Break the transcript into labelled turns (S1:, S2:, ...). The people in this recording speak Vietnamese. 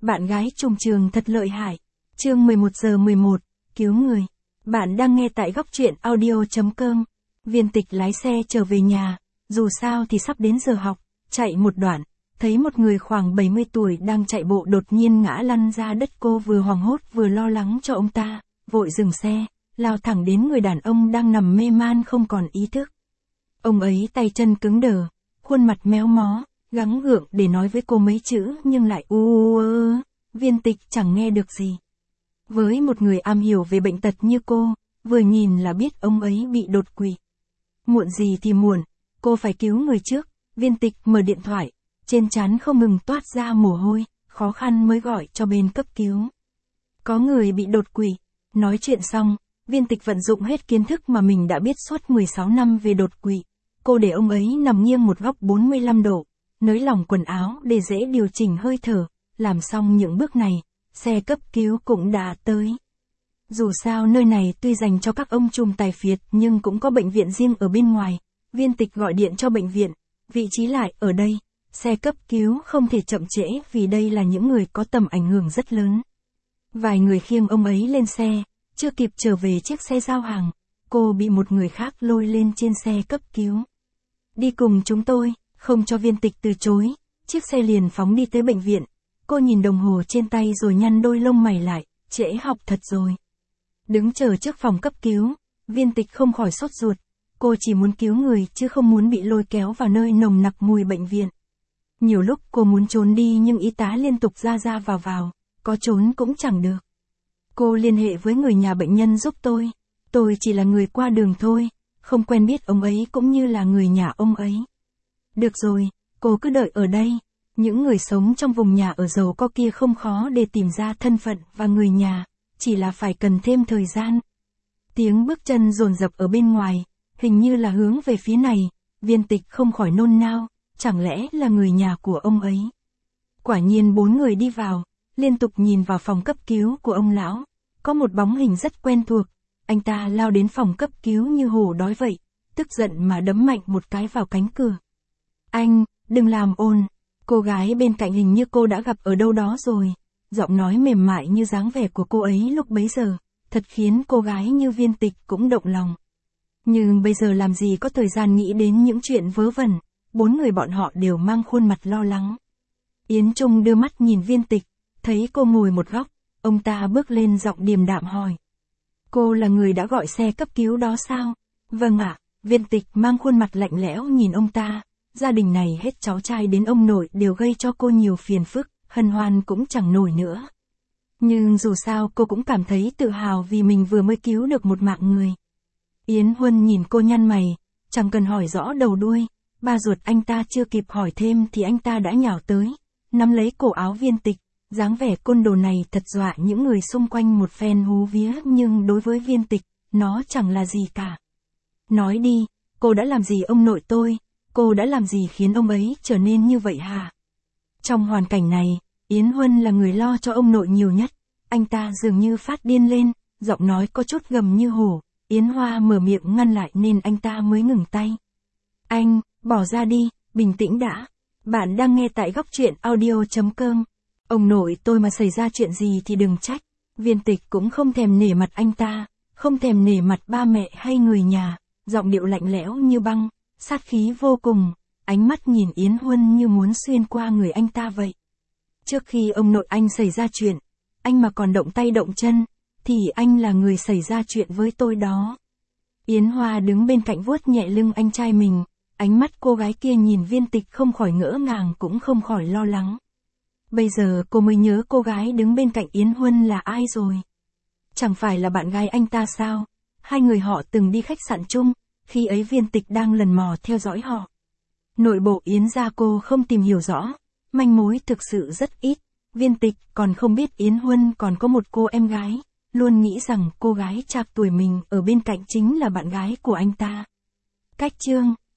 S1: Bạn gái trùng trường thật lợi hại. Chương 11:11, cứu người. Bạn đang nghe tại góc truyện audio.com. Viên Tịch lái xe trở về nhà, dù sao thì sắp đến giờ học, chạy một đoạn, thấy một người khoảng 70 tuổi đang chạy bộ đột nhiên ngã lăn ra đất. Cô vừa hoảng hốt vừa lo lắng cho ông ta, vội dừng xe, lao thẳng đến người đàn ông đang nằm mê man không còn ý thức. Ông ấy tay chân cứng đờ, khuôn mặt méo mó, gắng gượng để nói với cô mấy chữ nhưng lại Viên Tịch chẳng nghe được gì. Với một người am hiểu về bệnh tật như cô, vừa nhìn là biết ông ấy bị đột quỵ. Muộn gì thì muộn, cô phải cứu người trước. Viên Tịch mở điện thoại, trên trán không ngừng toát ra mồ hôi, khó khăn mới gọi cho bên cấp cứu. Có người bị đột quỵ. Nói chuyện xong, Viên Tịch vận dụng hết kiến thức mà mình đã biết suốt 16 năm về đột quỵ. Cô để ông ấy nằm nghiêng một góc 45 độ, nới lỏng quần áo để dễ điều chỉnh hơi thở. Làm xong những bước này, xe cấp cứu cũng đã tới. Dù sao nơi này tuy dành cho các ông trùm tài phiệt nhưng cũng có bệnh viện riêng ở bên ngoài. Viên Tịch gọi điện cho bệnh viện, vị trí lại ở đây. Xe cấp cứu không thể chậm trễ vì đây là những người có tầm ảnh hưởng rất lớn. Vài người khiêng ông ấy lên xe, chưa kịp trở về chiếc xe giao hàng, cô bị một người khác lôi lên trên xe cấp cứu. Đi cùng chúng tôi, không cho Viên Tịch từ chối, chiếc xe liền phóng đi tới bệnh viện. Cô nhìn đồng hồ trên tay rồi nhăn đôi lông mày lại, trễ học thật rồi. Đứng chờ trước phòng cấp cứu, Viên Tịch không khỏi sốt ruột. Cô chỉ muốn cứu người chứ không muốn bị lôi kéo vào nơi nồng nặc mùi bệnh viện. Nhiều lúc cô muốn trốn đi nhưng y tá liên tục ra vào, có trốn cũng chẳng được. Cô liên hệ với người nhà bệnh nhân giúp tôi chỉ là người qua đường thôi, không quen biết ông ấy cũng như là người nhà ông ấy. Được rồi, cô cứ đợi ở đây. Những người sống trong vùng nhà ở giàu có kia không khó để tìm ra thân phận và người nhà, chỉ là phải cần thêm thời gian. Tiếng bước chân dồn dập ở bên ngoài, hình như là hướng về phía này. Viên Tịch không khỏi nôn nao, chẳng lẽ là người nhà của ông ấy. Quả nhiên 4 người đi vào, liên tục nhìn vào phòng cấp cứu của ông lão. Có một bóng hình rất quen thuộc, anh ta lao đến phòng cấp cứu như hổ đói vậy, tức giận mà đấm mạnh một cái vào cánh cửa. Anh, đừng làm ồn. Cô gái bên cạnh hình như cô đã gặp ở đâu đó rồi, giọng nói mềm mại như dáng vẻ của cô ấy lúc bấy giờ, thật khiến cô gái như Viên Tịch cũng động lòng. Nhưng bây giờ làm gì có thời gian nghĩ đến những chuyện vớ vẩn, 4 người bọn họ đều mang khuôn mặt lo lắng. Yến Trung đưa mắt nhìn Viên Tịch, thấy cô ngồi một góc, ông ta bước lên giọng điềm đạm hỏi. Cô là người đã gọi xe cấp cứu đó sao? Vâng ạ. Viên Tịch mang khuôn mặt lạnh lẽo nhìn ông ta. Gia đình này hết cháu trai đến ông nội đều gây cho cô nhiều phiền phức, hân hoan cũng chẳng nổi nữa. Nhưng dù sao cô cũng cảm thấy tự hào vì mình vừa mới cứu được một mạng người. Yến Huân nhìn cô nhăn mày, chẳng cần hỏi rõ đầu đuôi, ba ruột anh ta chưa kịp hỏi thêm thì anh ta đã nhào tới, nắm lấy cổ áo Viên Tịch, dáng vẻ côn đồ này thật dọa những người xung quanh một phen hú vía nhưng đối với Viên Tịch, nó chẳng là gì cả. Nói đi, cô đã làm gì ông nội tôi? Cô đã làm gì khiến ông ấy trở nên như vậy hả? Trong hoàn cảnh này, Yến Huân là người lo cho ông nội nhiều nhất. Anh ta dường như phát điên lên, giọng nói có chút gầm như hổ. Yến Hoa mở miệng ngăn lại nên anh ta mới ngừng tay. Anh, bỏ ra đi, bình tĩnh đã. Bạn đang nghe tại góc truyện audio.com. Ông nội tôi mà xảy ra chuyện gì thì đừng trách. Viên Tịch cũng không thèm nể mặt anh ta, không thèm nể mặt ba mẹ hay người nhà, giọng điệu lạnh lẽo như băng. Sát khí vô cùng, ánh mắt nhìn Yến Huân như muốn xuyên qua người anh ta vậy. Trước khi ông nội anh xảy ra chuyện, anh mà còn động tay động chân, thì anh là người xảy ra chuyện với tôi đó. Yến Hoa đứng bên cạnh vuốt nhẹ lưng anh trai mình, ánh mắt cô gái kia nhìn Viên Tịch không khỏi ngỡ ngàng cũng không khỏi lo lắng. Bây giờ cô mới nhớ cô gái đứng bên cạnh Yến Huân là ai rồi. Chẳng phải là bạn gái anh ta sao? Hai người họ từng đi khách sạn chung. Khi ấy Viên Tịch đang lần mò theo dõi họ. Nội bộ Yến gia cô không tìm hiểu rõ, manh mối thực sự rất ít. Viên Tịch còn không biết Yến Huân còn có một cô em gái, luôn nghĩ rằng cô gái trạc tuổi mình ở bên cạnh chính là bạn gái của anh ta. Cách chương